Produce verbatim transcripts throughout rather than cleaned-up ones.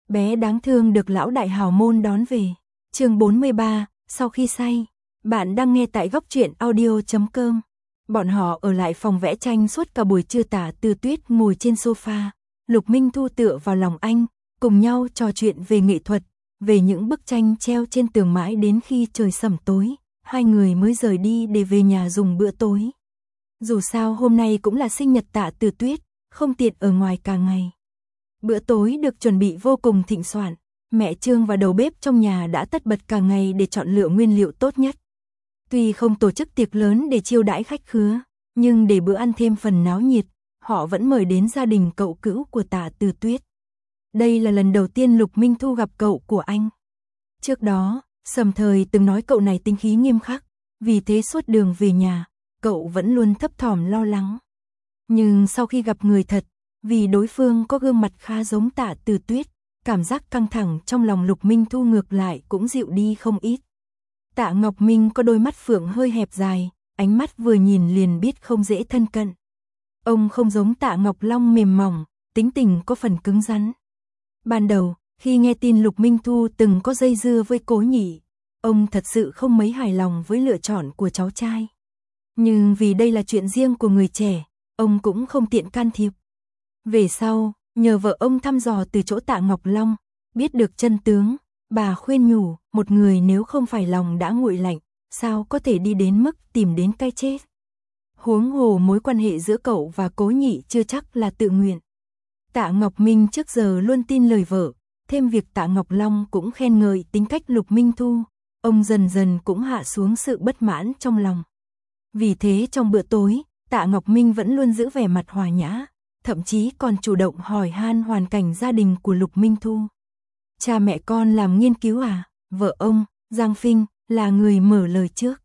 bé đáng thương được lão đại hào môn đón về. Chương bốn mươi ba, sau khi say. Bạn đang nghe tại góc truyện audio chấm com. Bọn họ ở lại phòng vẽ tranh suốt cả buổi trưa. Tả Từ Tuyết ngồi trên sofa, Lục Minh Thu tựa vào lòng anh, cùng nhau trò chuyện về nghệ thuật, về những bức tranh treo trên tường mãi đến khi trời sẩm tối, hai người mới rời đi để về nhà dùng bữa tối. Dù sao hôm nay cũng là sinh nhật Tạ Từ Tuyết, không tiện ở ngoài cả ngày. Bữa tối được chuẩn bị vô cùng thịnh soạn, mẹ Trương và đầu bếp trong nhà đã tất bật cả ngày để chọn lựa nguyên liệu tốt nhất. Tuy không tổ chức tiệc lớn để chiêu đãi khách khứa, nhưng để bữa ăn thêm phần náo nhiệt, họ vẫn mời đến gia đình cậu cữu của Tạ Từ Tuyết. Đây là lần đầu tiên Lục Minh Thu gặp cậu của anh. Trước đó, Sầm Thời từng nói cậu này tính khí nghiêm khắc, vì thế suốt đường về nhà, cậu vẫn luôn thấp thỏm lo lắng. Nhưng sau khi gặp người thật, vì đối phương có gương mặt khá giống Tạ Từ Tuyết, cảm giác căng thẳng trong lòng Lục Minh Thu ngược lại cũng dịu đi không ít. Tạ Ngọc Minh có đôi mắt phượng hơi hẹp dài, ánh mắt vừa nhìn liền biết không dễ thân cận. Ông không giống Tạ Ngọc Long mềm mỏng, tính tình có phần cứng rắn. Ban đầu, khi nghe tin Lục Minh Thu từng có dây dưa với Cố Nhị, ông thật sự không mấy hài lòng với lựa chọn của cháu trai. Nhưng vì đây là chuyện riêng của người trẻ, ông cũng không tiện can thiệp. Về sau, nhờ vợ ông thăm dò từ chỗ Tạ Ngọc Long, biết được chân tướng, bà khuyên nhủ, một người nếu không phải lòng đã nguội lạnh, sao có thể đi đến mức tìm đến cái chết. Huống hồ mối quan hệ giữa cậu và Cố Nhị chưa chắc là tự nguyện. Tạ Ngọc Minh trước giờ luôn tin lời vợ, thêm việc Tạ Ngọc Long cũng khen ngợi tính cách Lục Minh Thu, ông dần dần cũng hạ xuống sự bất mãn trong lòng. Vì thế trong bữa tối, Tạ Ngọc Minh vẫn luôn giữ vẻ mặt hòa nhã, thậm chí còn chủ động hỏi han hoàn cảnh gia đình của Lục Minh Thu. Cha mẹ con làm nghiên cứu à? Vợ ông, Giang Phinh, là người mở lời trước.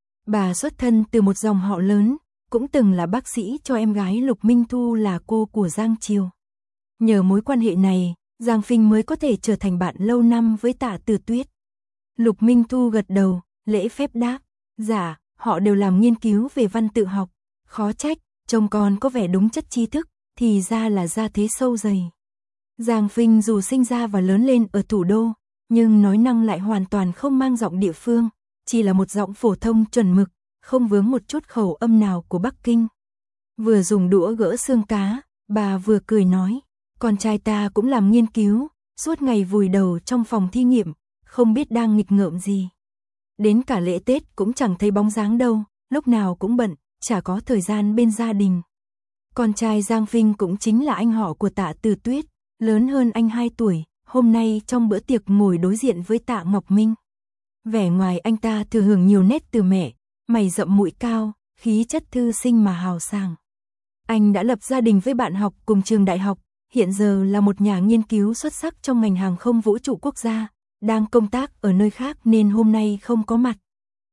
Bà xuất thân từ một dòng họ lớn, cũng từng là bác sĩ cho em gái Lục Minh Thu là cô của Giang Triều. Nhờ mối quan hệ này, Giang Phinh mới có thể trở thành bạn lâu năm với Tạ Từ Tuyết. Lục Minh Thu gật đầu, lễ phép đáp, dạ, họ đều làm nghiên cứu về văn tự học, khó trách, trông con có vẻ đúng chất tri thức, thì ra là gia thế sâu dày. Giang Phinh dù sinh ra và lớn lên ở thủ đô, nhưng nói năng lại hoàn toàn không mang giọng địa phương, chỉ là một giọng phổ thông chuẩn mực, không vướng một chút khẩu âm nào của Bắc Kinh. Vừa dùng đũa gỡ xương cá, bà vừa cười nói, con trai ta cũng làm nghiên cứu, suốt ngày vùi đầu trong phòng thí nghiệm, không biết đang nghịch ngợm gì. Đến cả lễ Tết cũng chẳng thấy bóng dáng đâu, lúc nào cũng bận, chả có thời gian bên gia đình. Con trai Giang Phinh cũng chính là anh họ của Tạ Từ Tuyết, lớn hơn anh hai tuổi, hôm nay trong bữa tiệc ngồi đối diện với Tạ Ngọc Minh. Vẻ ngoài anh ta thừa hưởng nhiều nét từ mẹ, mày rậm mũi cao, khí chất thư sinh mà hào sảng. Anh đã lập gia đình với bạn học cùng trường đại học, hiện giờ là một nhà nghiên cứu xuất sắc trong ngành hàng không vũ trụ quốc gia, đang công tác ở nơi khác nên hôm nay không có mặt.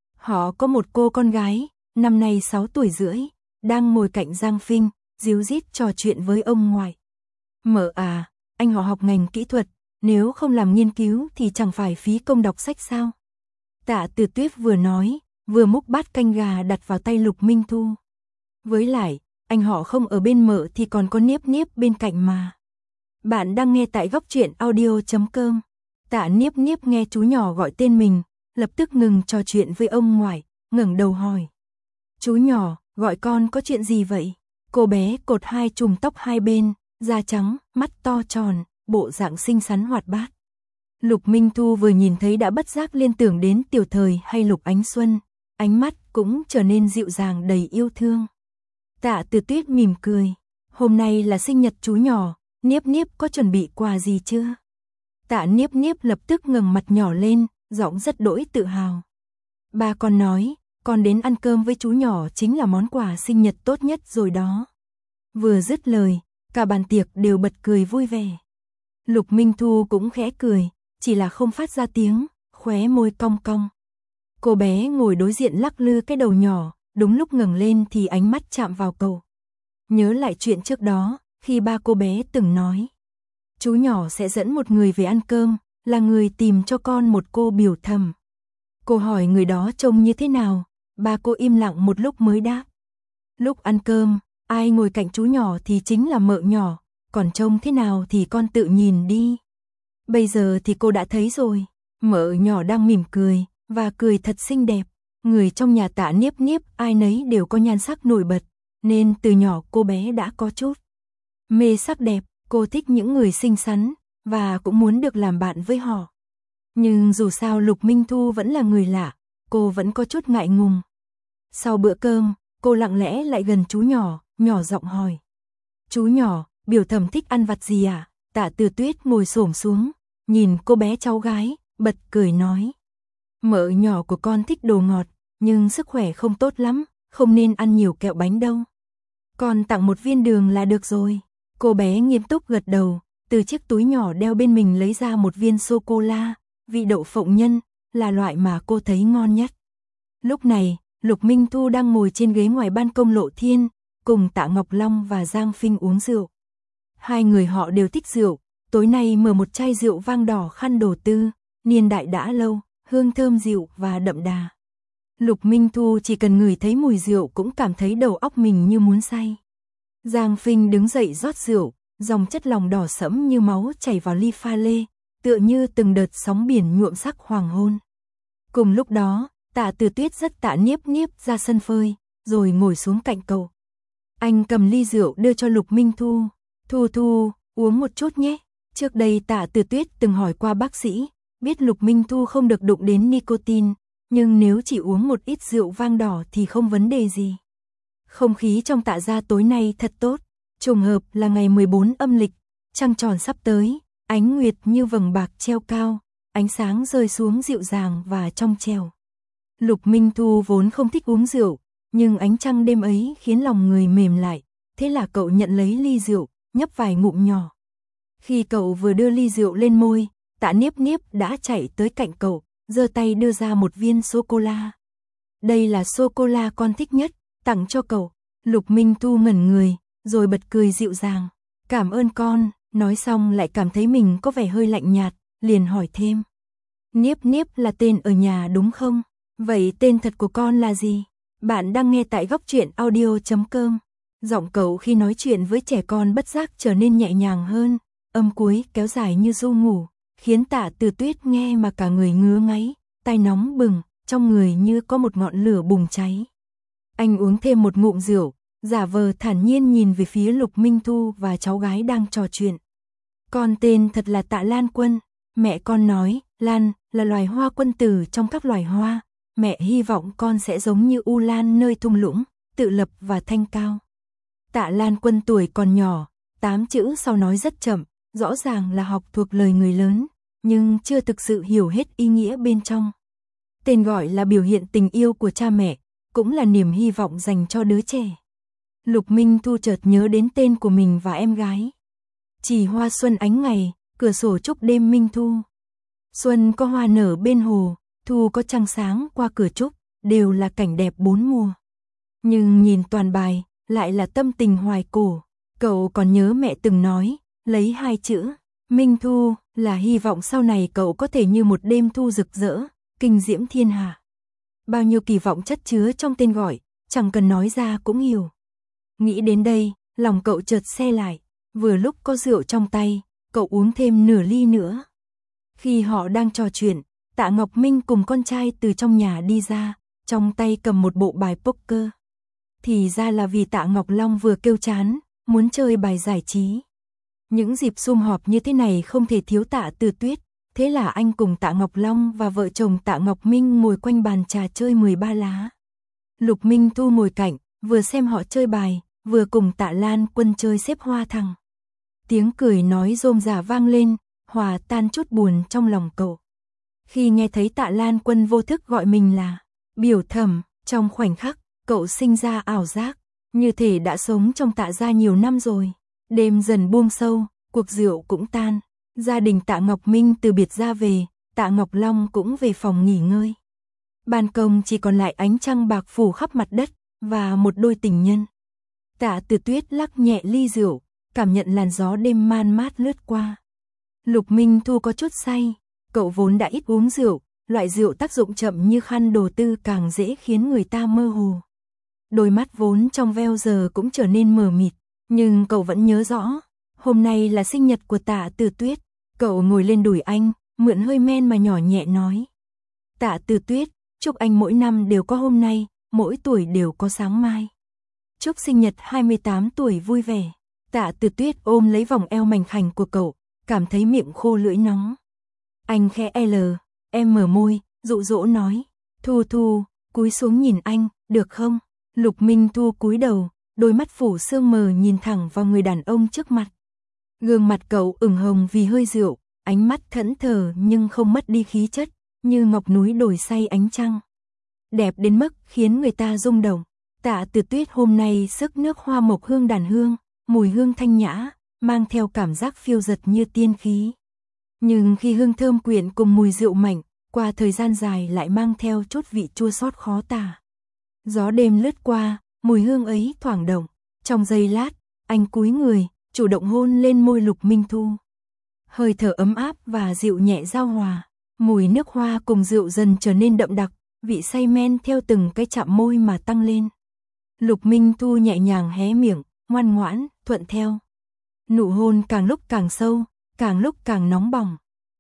Họ có một cô con gái, năm nay sáu tuổi rưỡi, đang ngồi cạnh Giang Phinh, díu dít trò chuyện với ông ngoại. Mợ à, anh họ học ngành kỹ thuật, nếu không làm nghiên cứu thì chẳng phải phí công đọc sách sao? Tạ Từ Tuyết vừa nói, vừa múc bát canh gà đặt vào tay Lục Minh Thu. Với lại, anh họ không ở bên mợ thì còn có Niếp Niếp bên cạnh mà. Bạn đang nghe tại góc truyện audio chấm com. Tạ Niếp Niếp nghe chú nhỏ gọi tên mình, lập tức ngừng trò chuyện với ông ngoại, ngẩng đầu hỏi. Chú nhỏ, gọi con có chuyện gì vậy? Cô bé cột hai chùm tóc hai bên, da trắng, mắt to tròn, bộ dạng xinh xắn hoạt bát. Lục Minh Thu vừa nhìn thấy đã bất giác liên tưởng đến Tiểu Thời hay Lục Ánh Xuân, ánh mắt cũng trở nên dịu dàng đầy yêu thương. Tạ Từ Tuyết mỉm cười, hôm nay là sinh nhật chú nhỏ, Niếp Niếp có chuẩn bị quà gì chưa? Tạ Niếp Niếp lập tức ngẩng mặt nhỏ lên, giọng rất đỗi tự hào. Ba con nói, con đến ăn cơm với chú nhỏ chính là món quà sinh nhật tốt nhất rồi đó. Vừa dứt lời, cả bàn tiệc đều bật cười vui vẻ. Lục Minh Thu cũng khẽ cười, chỉ là không phát ra tiếng, khóe môi cong cong. Cô bé ngồi đối diện lắc lư cái đầu nhỏ, đúng lúc ngẩng lên thì ánh mắt chạm vào cậu. Nhớ lại chuyện trước đó, khi ba cô bé từng nói, chú nhỏ sẽ dẫn một người về ăn cơm, là người tìm cho con một cô biểu thầm. Cô hỏi người đó trông như thế nào, ba cô im lặng một lúc mới đáp. Lúc ăn cơm, ai ngồi cạnh chú nhỏ thì chính là mợ nhỏ, còn trông thế nào thì con tự nhìn đi. Bây giờ thì cô đã thấy rồi. Mợ nhỏ đang mỉm cười, và cười thật xinh đẹp. Người trong nhà Tạ Niếp Niếp ai nấy đều có nhan sắc nổi bật, nên từ nhỏ cô bé đã có chút mê sắc đẹp. Cô thích những người xinh xắn, và cũng muốn được làm bạn với họ. Nhưng dù sao Lục Minh Thu vẫn là người lạ, cô vẫn có chút ngại ngùng. Sau bữa cơm, cô lặng lẽ lại gần chú nhỏ, nhỏ giọng hỏi. Chú nhỏ, biểu thẩm thích ăn vặt gì à? Tạ Từ Tuyết ngồi xổm xuống, nhìn cô bé cháu gái, bật cười nói. Mợ nhỏ của con thích đồ ngọt, nhưng sức khỏe không tốt lắm, không nên ăn nhiều kẹo bánh đâu. Con tặng một viên đường là được rồi. Cô bé nghiêm túc gật đầu, từ chiếc túi nhỏ đeo bên mình lấy ra một viên sô-cô-la, vị đậu phộng nhân, là loại mà cô thấy ngon nhất. Lúc này, Lục Minh Thu đang ngồi trên ghế ngoài ban công Lộ Thiên, cùng Tạ Ngọc Long và Giang Phinh uống rượu. Hai người họ đều thích rượu, tối nay mở một chai rượu vang đỏ khăn đồ tư, niên đại đã lâu, hương thơm dịu và đậm đà. Lục Minh Thu chỉ cần ngửi thấy mùi rượu cũng cảm thấy đầu óc mình như muốn say. Giang Phinh đứng dậy rót rượu, dòng chất lỏng đỏ sẫm như máu chảy vào ly pha lê, tựa như từng đợt sóng biển nhuộm sắc hoàng hôn. Cùng lúc đó, Tạ Từ Tuyết dắt Tạ Niếp Niếp ra sân phơi, rồi ngồi xuống cạnh cậu. Anh cầm ly rượu đưa cho Lục Minh Thu. Thu Thu, uống một chút nhé. Trước đây Tạ Từ Tuyết từng hỏi qua bác sĩ, biết Lục Minh Thu không được đụng đến nicotine, nhưng nếu chỉ uống một ít rượu vang đỏ thì không vấn đề gì. Không khí trong Tạ gia tối nay thật tốt, trùng hợp là ngày mười bốn âm lịch, trăng tròn sắp tới, ánh nguyệt như vầng bạc treo cao, ánh sáng rơi xuống dịu dàng và trong trẻo. Lục Minh Thu vốn không thích uống rượu, nhưng ánh trăng đêm ấy khiến lòng người mềm lại, thế là cậu nhận lấy ly rượu, nhấp vài ngụm nhỏ. Khi cậu vừa đưa ly rượu lên môi, Tạ Niếp Niếp đã chạy tới cạnh cậu, giơ tay đưa ra một viên sô-cô-la. Đây là sô-cô-la con thích nhất, tặng cho cậu. Lục Minh Thu ngẩn người, rồi bật cười dịu dàng. Cảm ơn con, nói xong lại cảm thấy mình có vẻ hơi lạnh nhạt, liền hỏi thêm. Niếp Niếp là tên ở nhà đúng không? Vậy tên thật của con là gì? Bạn đang nghe tại góc truyện audio chấm com. Giọng cậu khi nói chuyện với trẻ con bất giác trở nên nhẹ nhàng hơn, âm cuối kéo dài như ru ngủ, khiến Tạ Từ Tuyết nghe mà cả người ngứa ngáy, tai nóng bừng, trong người như có một ngọn lửa bùng cháy. Anh uống thêm một ngụm rượu, giả vờ thản nhiên nhìn về phía Lục Minh Thu và cháu gái đang trò chuyện. Con tên thật là Tạ Lan Quân, mẹ con nói, Lan là loài hoa quân tử trong các loài hoa, mẹ hy vọng con sẽ giống như U Lan nơi thung lũng, tự lập và thanh cao. Tạ Lan Quân tuổi còn nhỏ, tám chữ sau nói rất chậm, rõ ràng là học thuộc lời người lớn, nhưng chưa thực sự hiểu hết ý nghĩa bên trong. Tên gọi là biểu hiện tình yêu của cha mẹ, cũng là niềm hy vọng dành cho đứa trẻ. Lục Minh Thu chợt nhớ đến tên của mình và em gái. Chỉ hoa xuân ánh ngày, cửa sổ chúc đêm minh thu. Xuân có hoa nở bên hồ, thu có trăng sáng qua cửa trúc, đều là cảnh đẹp bốn mùa. Nhưng nhìn toàn bài, lại là tâm tình hoài cổ. Cậu còn nhớ mẹ từng nói, lấy hai chữ, minh thu, là hy vọng sau này cậu có thể như một đêm thu rực rỡ, kinh diễm thiên hạ. Bao nhiêu kỳ vọng chất chứa trong tên gọi, chẳng cần nói ra cũng hiểu. Nghĩ đến đây, lòng cậu chợt se lại, vừa lúc có rượu trong tay, cậu uống thêm nửa ly nữa. Khi họ đang trò chuyện, Tạ Ngọc Minh cùng con trai từ trong nhà đi ra, trong tay cầm một bộ bài poker. Thì ra là vì Tạ Ngọc Long vừa kêu chán, muốn chơi bài giải trí. Những dịp sum họp như thế này không thể thiếu Tạ Từ Tuyết, thế là anh cùng Tạ Ngọc Long và vợ chồng Tạ Ngọc Minh ngồi quanh bàn trà chơi mười ba lá. Lục Minh Thu ngồi cạnh, vừa xem họ chơi bài, vừa cùng Tạ Lan Quân chơi xếp hoa thằng. Tiếng cười nói rôm rả vang lên, hòa tan chút buồn trong lòng cậu. Khi nghe thấy Tạ Lan Quân vô thức gọi mình là biểu thẩm, trong khoảnh khắc, cậu sinh ra ảo giác, như thể đã sống trong Tạ gia nhiều năm rồi. Đêm dần buông sâu, cuộc rượu cũng tan, gia đình Tạ Ngọc Minh từ biệt ra về, Tạ Ngọc Long cũng về phòng nghỉ ngơi. Ban công chỉ còn lại ánh trăng bạc phủ khắp mặt đất, và một đôi tình nhân. Tạ Từ Tuyết lắc nhẹ ly rượu, cảm nhận làn gió đêm man mát lướt qua. Lục Minh Thu có chút say, cậu vốn đã ít uống rượu, loại rượu tác dụng chậm như khăn đồ tư càng dễ khiến người ta mơ hồ. Đôi mắt vốn trong veo giờ cũng trở nên mờ mịt, nhưng cậu vẫn nhớ rõ, hôm nay là sinh nhật của Tạ Từ Tuyết, Cậu ngồi lên đùi anh, mượn hơi men mà nhỏ nhẹ nói. Tạ Từ Tuyết, chúc anh mỗi năm đều có hôm nay, mỗi tuổi đều có sáng mai. Chúc sinh nhật hai mươi tám tuổi vui vẻ. Tạ Từ Tuyết ôm lấy vòng eo mảnh khảnh của cậu, cảm thấy miệng khô lưỡi nóng. Anh khẽ L, em mở môi, dụ dỗ nói. Thu Thu, cúi xuống nhìn anh, được không? Lục Minh Thu cúi đầu, đôi mắt phủ sương mờ nhìn thẳng vào người đàn ông trước mặt. Gương mặt cậu ửng hồng vì hơi rượu, ánh mắt thẫn thờ nhưng không mất đi khí chất, như ngọc núi đổi say ánh trăng. Đẹp đến mức khiến người ta rung động. Tạ Từ Tuyết hôm nay sức nước hoa mộc hương đàn hương, mùi hương thanh nhã, mang theo cảm giác phiêu dật như tiên khí. Nhưng khi hương thơm quyện cùng mùi rượu mạnh, qua thời gian dài lại mang theo chút vị chua xót khó tả. Gió đêm lướt qua, mùi hương ấy thoảng động. Trong giây lát, anh cúi người, chủ động hôn lên môi Lục Minh Thu. Hơi thở ấm áp và dịu nhẹ giao hòa, mùi nước hoa cùng rượu dần trở nên đậm đặc, vị say men theo từng cái chạm môi mà tăng lên. Lục Minh Thu nhẹ nhàng hé miệng, ngoan ngoãn, thuận theo. Nụ hôn càng lúc càng sâu, càng lúc càng nóng bỏng.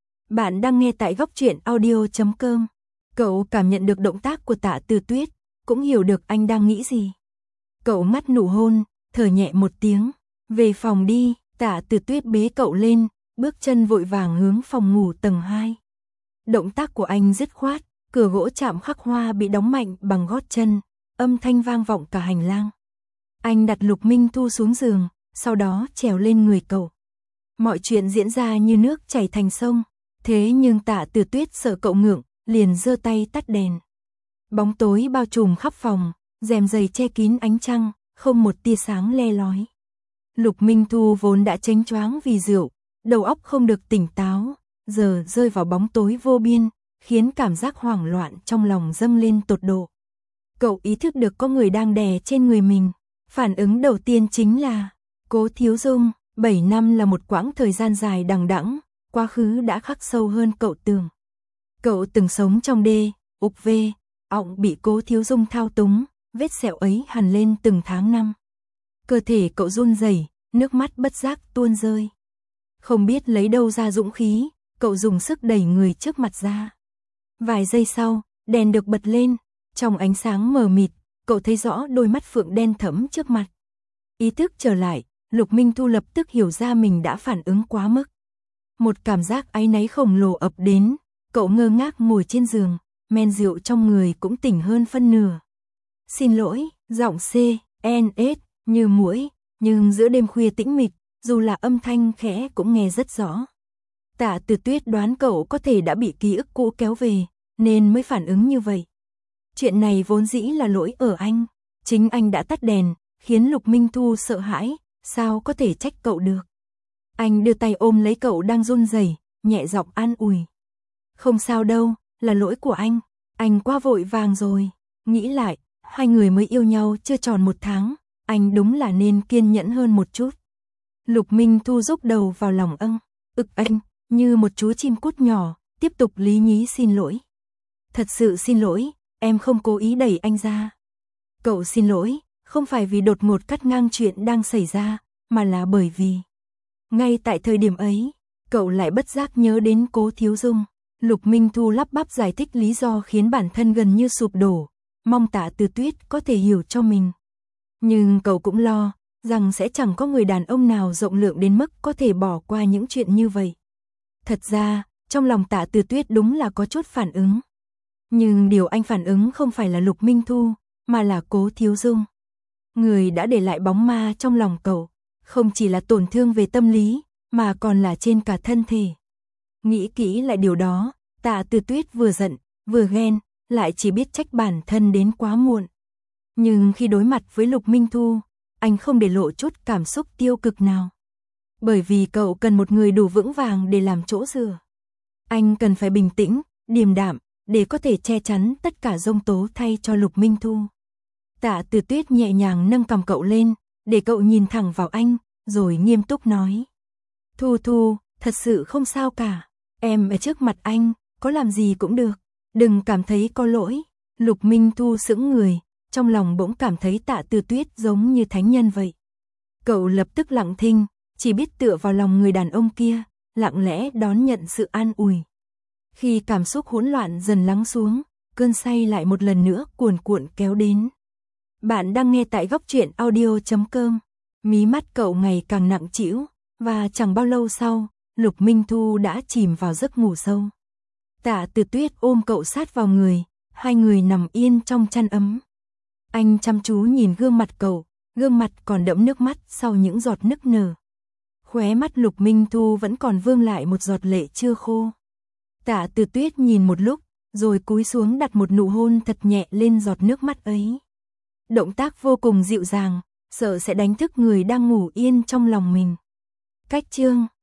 Bạn đang nghe tại góc truyện audio chấm com. Cậu cảm nhận được động tác của Tạ Từ Tuyết, cũng hiểu được anh đang nghĩ gì. Cậu ngắt nụ hôn, thở nhẹ một tiếng. Về phòng đi, Tạ Từ Tuyết bế cậu lên, bước chân vội vàng hướng phòng ngủ tầng hai. Động tác của anh dứt khoát, cửa gỗ chạm khắc hoa bị đóng mạnh bằng gót chân, âm thanh vang vọng cả hành lang. Anh đặt Lục Minh Thu xuống giường, sau đó trèo lên người cậu. Mọi chuyện diễn ra như nước chảy thành sông, thế nhưng Tạ Từ Tuyết sợ cậu ngượng, liền giơ tay tắt đèn. Bóng tối bao trùm khắp phòng, rèm dày che kín ánh trăng, không một tia sáng le lói. Lục Minh Thu vốn đã chênh choáng vì rượu, đầu óc không được tỉnh táo, giờ rơi vào bóng tối vô biên, khiến cảm giác hoảng loạn trong lòng dâng lên tột độ. Cậu ý thức được có người đang đè trên người mình, phản ứng đầu tiên chính là Cố Thiếu Dung. Bảy năm là một quãng thời gian dài đằng đẵng, quá khứ đã khắc sâu hơn cậu tưởng. Cậu từng sống trong đê, ục vê, ọng bị Cố Thiếu Dung thao túng, vết sẹo ấy hằn lên từng tháng năm. Cơ thể cậu run rẩy, nước mắt bất giác tuôn rơi. Không biết lấy đâu ra dũng khí, cậu dùng sức đẩy người trước mặt ra. Vài giây sau, đèn được bật lên, trong ánh sáng mờ mịt, cậu thấy rõ đôi mắt phượng đen thẫm trước mặt. Ý thức trở lại, Lục Minh Thu lập tức hiểu ra mình đã phản ứng quá mức. Một cảm giác áy náy khổng lồ ập đến, cậu ngơ ngác ngồi trên giường, men rượu trong người cũng tỉnh hơn phân nửa. Xin lỗi, giọng C, N, S, như muỗi, nhưng giữa đêm khuya tĩnh mịch, dù là âm thanh khẽ cũng nghe rất rõ. Tạ Từ Tuyết đoán cậu có thể đã bị ký ức cũ kéo về, nên mới phản ứng như vậy. Chuyện này vốn dĩ là lỗi ở anh, chính anh đã tắt đèn, khiến Lục Minh Thu sợ hãi, sao có thể trách cậu được. Anh đưa tay ôm lấy cậu đang run rẩy, nhẹ giọng an ủi. Không sao đâu, là lỗi của anh, anh quá vội vàng rồi. Nghĩ lại, hai người mới yêu nhau chưa tròn một tháng, anh đúng là nên kiên nhẫn hơn một chút. Lục Minh Thu rúc đầu vào lòng âng, ực anh, như một chú chim cút nhỏ, tiếp tục lý nhí xin lỗi. Thật sự xin lỗi, em không cố ý đẩy anh ra. Cậu xin lỗi, không phải vì đột ngột cắt ngang chuyện đang xảy ra, mà là bởi vì ngay tại thời điểm ấy, cậu lại bất giác nhớ đến Cố Thiếu Dung. Lục Minh Thu lắp bắp giải thích lý do khiến bản thân gần như sụp đổ, mong Tạ Từ Tuyết có thể hiểu cho mình. Nhưng cậu cũng lo rằng sẽ chẳng có người đàn ông nào rộng lượng đến mức có thể bỏ qua những chuyện như vậy. Thật ra, trong lòng Tạ Từ Tuyết đúng là có chút phản ứng. Nhưng điều anh phản ứng không phải là Lục Minh Thu, mà là Cố Thiếu Dung. Người đã để lại bóng ma trong lòng cậu, không chỉ là tổn thương về tâm lý, mà còn là trên cả thân thể. Nghĩ kỹ lại điều đó, Tạ Từ Tuyết vừa giận, vừa ghen, lại chỉ biết trách bản thân đến quá muộn. Nhưng khi đối mặt với Lục Minh Thu, anh không để lộ chút cảm xúc tiêu cực nào. Bởi vì cậu cần một người đủ vững vàng để làm chỗ dựa. Anh cần phải bình tĩnh, điềm đạm, để có thể che chắn tất cả giông tố thay cho Lục Minh Thu. Tạ Từ Tuyết nhẹ nhàng nâng cằm cậu lên, để cậu nhìn thẳng vào anh, rồi nghiêm túc nói. Thu Thu, thật sự không sao cả. Em ở trước mặt anh, có làm gì cũng được. Đừng cảm thấy có lỗi. Lục Minh Thu sững người, trong lòng bỗng cảm thấy Tạ Từ Tuyết giống như thánh nhân vậy. Cậu lập tức lặng thinh, chỉ biết tựa vào lòng người đàn ông kia, lặng lẽ đón nhận sự an ủi. Khi cảm xúc hỗn loạn dần lắng xuống, cơn say lại một lần nữa cuồn cuộn kéo đến. Bạn đang nghe tại góc truyện audio chấm com. Mí mắt cậu ngày càng nặng trĩu, và chẳng bao lâu sau, Lục Minh Thu đã chìm vào giấc ngủ sâu. Tạ Từ Tuyết ôm cậu sát vào người, hai người nằm yên trong chăn ấm. Anh chăm chú nhìn gương mặt cậu, gương mặt còn đẫm nước mắt sau những giọt nức nở. Khóe mắt Lục Minh Thu vẫn còn vương lại một giọt lệ chưa khô. Tạ Từ Tuyết nhìn một lúc, rồi cúi xuống đặt một nụ hôn thật nhẹ lên giọt nước mắt ấy. Động tác vô cùng dịu dàng, sợ sẽ đánh thức người đang ngủ yên trong lòng mình. Cách chương